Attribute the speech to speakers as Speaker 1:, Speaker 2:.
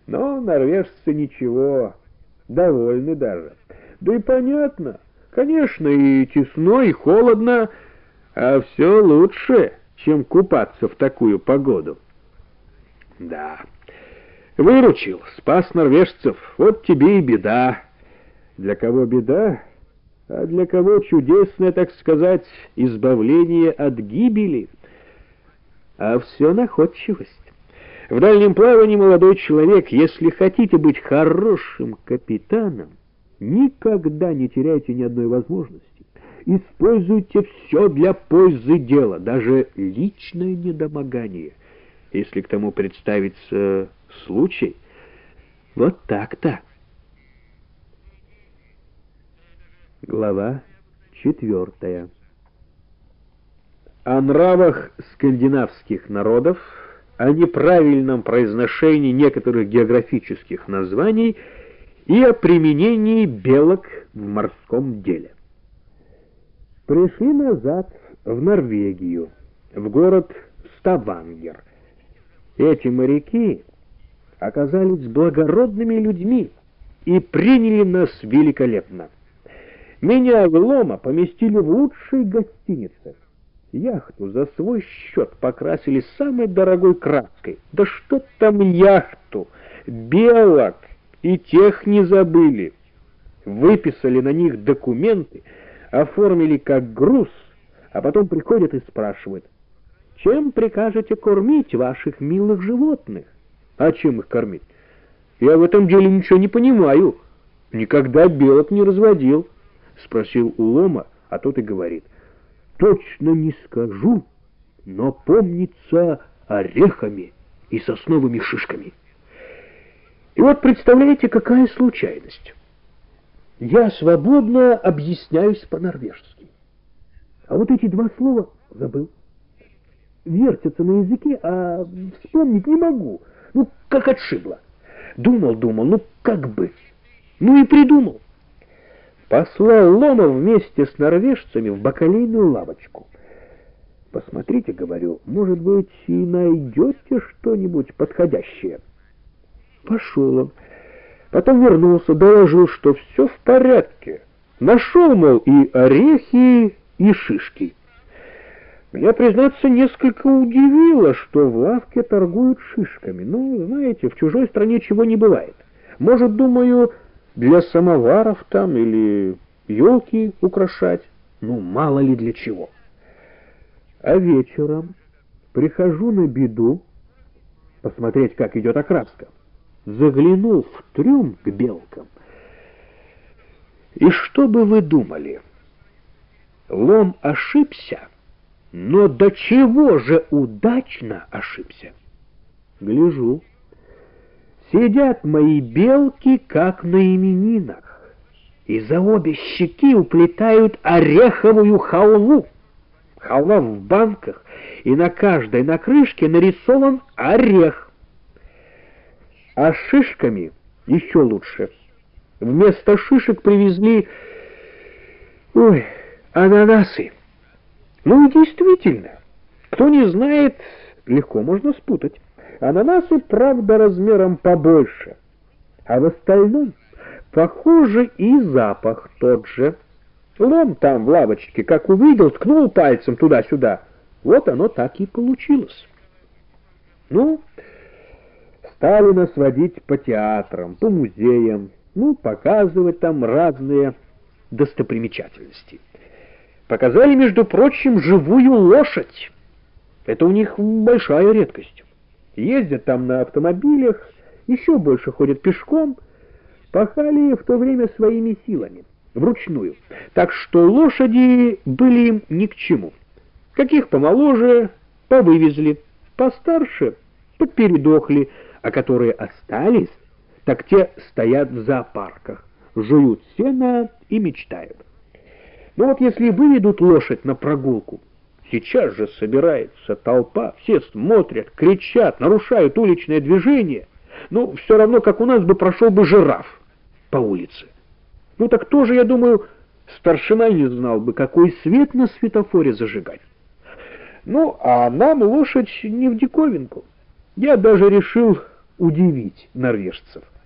Speaker 1: Но норвежцы ничего, довольны даже. Да и понятно, конечно, и тесно, и холодно, а все лучше, чем купаться в такую погоду. Да, выручил, спас норвежцев, вот тебе и беда. Для кого беда, а для кого чудесное, так сказать, избавление от гибели. А все находчивость. В дальнем плавании, молодой человек, если хотите быть хорошим капитаном, никогда не теряйте ни одной возможности. Используйте все для пользы дела, даже личное недомогание, если к тому представится случай. Вот так-то. Глава 4. О нравах скандинавских народов, о неправильном произношении некоторых географических названий и о применении белок в морском деле. Пришли назад в Норвегию, в город Ставангер. Эти моряки оказались благородными людьми и приняли нас великолепно. Меня и Лома поместили в лучшей гостинице. Яхту за свой счет покрасили самой дорогой краской. Да что там яхту? Белок! И тех не забыли. Выписали на них документы, оформили как груз, а потом приходят и спрашивают: чем прикажете кормить ваших милых животных? А чем их кормить? Я в этом деле ничего не понимаю. Никогда белок не разводил. Спросил у Лома, а тот и говорит: точно не скажу, но помнится орехами и сосновыми шишками. И вот представляете, какая случайность. Я свободно объясняюсь по-норвежски. А вот эти два слова забыл. Вертятся на языке, а вспомнить не могу. Ну, как отшибло. Думал, ну как быть? Ну и придумал. Послал Лома вместе с норвежцами в бакалейную лавочку. Посмотрите, говорю, может быть, и найдете что-нибудь подходящее. Пошел он. Потом вернулся, доложил, что все в порядке. Нашел, мол, и орехи, и шишки. Меня, признаться, несколько удивило, что в лавке торгуют шишками. Ну, знаете, в чужой стране чего не бывает. Может, думаю, для самоваров там или елки украшать. Ну, мало ли для чего. А вечером прихожу на беду посмотреть, как идет окраска. Заглянул в трюм к белкам. И что бы вы думали? Лом ошибся, но до чего же удачно ошибся? Гляжу. Сидят мои белки, как на именинах, и за обе щеки уплетают ореховую халву. Халва в банках, и на каждой на крышке нарисован орех. А с шишками еще лучше. Вместо шишек привезли ананасы. Ну и действительно, кто не знает, легко можно спутать. Ананасы, правда, размером побольше, а в остальном, похоже, и запах тот же. Лом там в лавочке, как увидел, ткнул пальцем туда-сюда. Вот оно так и получилось. Ну, стали нас водить по театрам, по музеям, ну, показывать там разные достопримечательности. Показали, между прочим, живую лошадь. Это у них большая редкость. Ездят там на автомобилях, еще больше ходят пешком. Пахали в то время своими силами, вручную. Так что лошади были им ни к чему. Каких помоложе, повывезли, постарше, подпередохли, а которые остались, так те стоят в зоопарках, жуют сено и мечтают. Но вот если выведут лошадь на прогулку, сейчас же собирается толпа, все смотрят, кричат, нарушают уличное движение. Ну, все равно, как у нас бы прошел бы жираф по улице. Ну так тоже, я думаю, старшина не знал бы, какой свет на светофоре зажигать. Ну, а нам лошадь не в диковинку. Я даже решил удивить норвежцев.